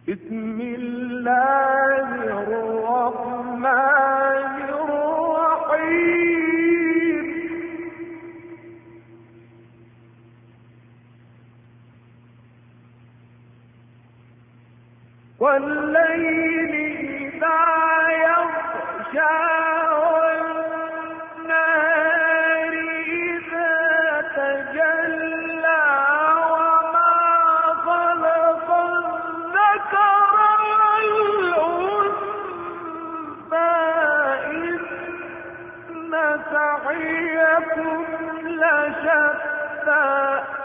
بسم الله الرحمن الرحيم والليل إذا يغشى والنهار إذا تجلى وما خلق الذكر والأنثى إن سعيكم لشتى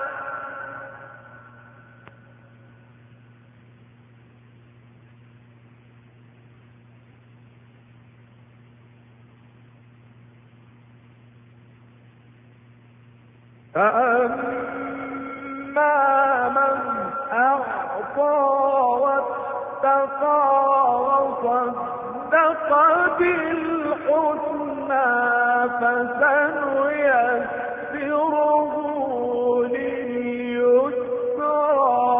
فأما من أعطى واتقى وصدق بالحسنى فسنيسره لليسرى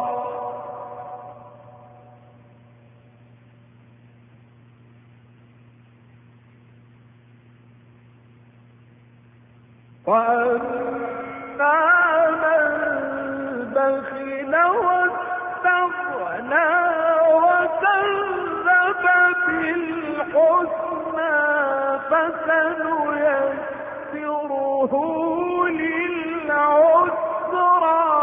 وأما من بخل واستغنى وكذب بالحسنى فسنيسره للعسرى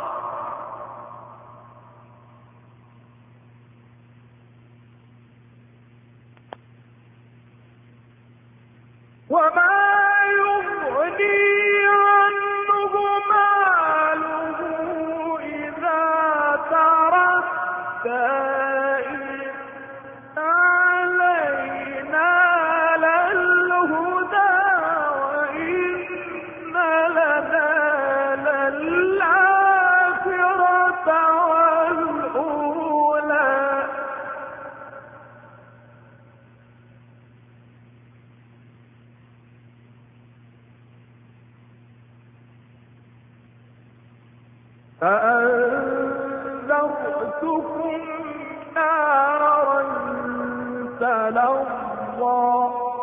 وما يغني عنه ماله إذا تردى إن علينا للهدى وإن لنا للآخرة والأولى فأنذرتكم نارا تلظى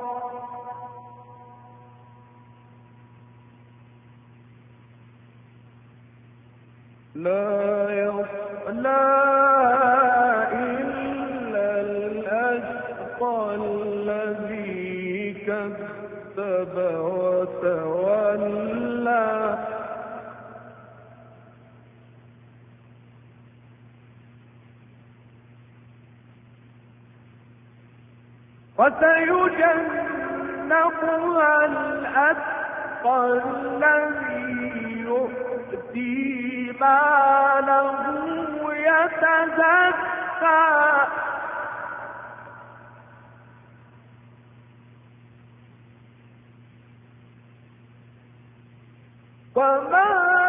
لا يصلاها إلا الأشقى الذي كذب وتولى وسيجنبها الأتقى الذي يؤتي ماله يتزكى وما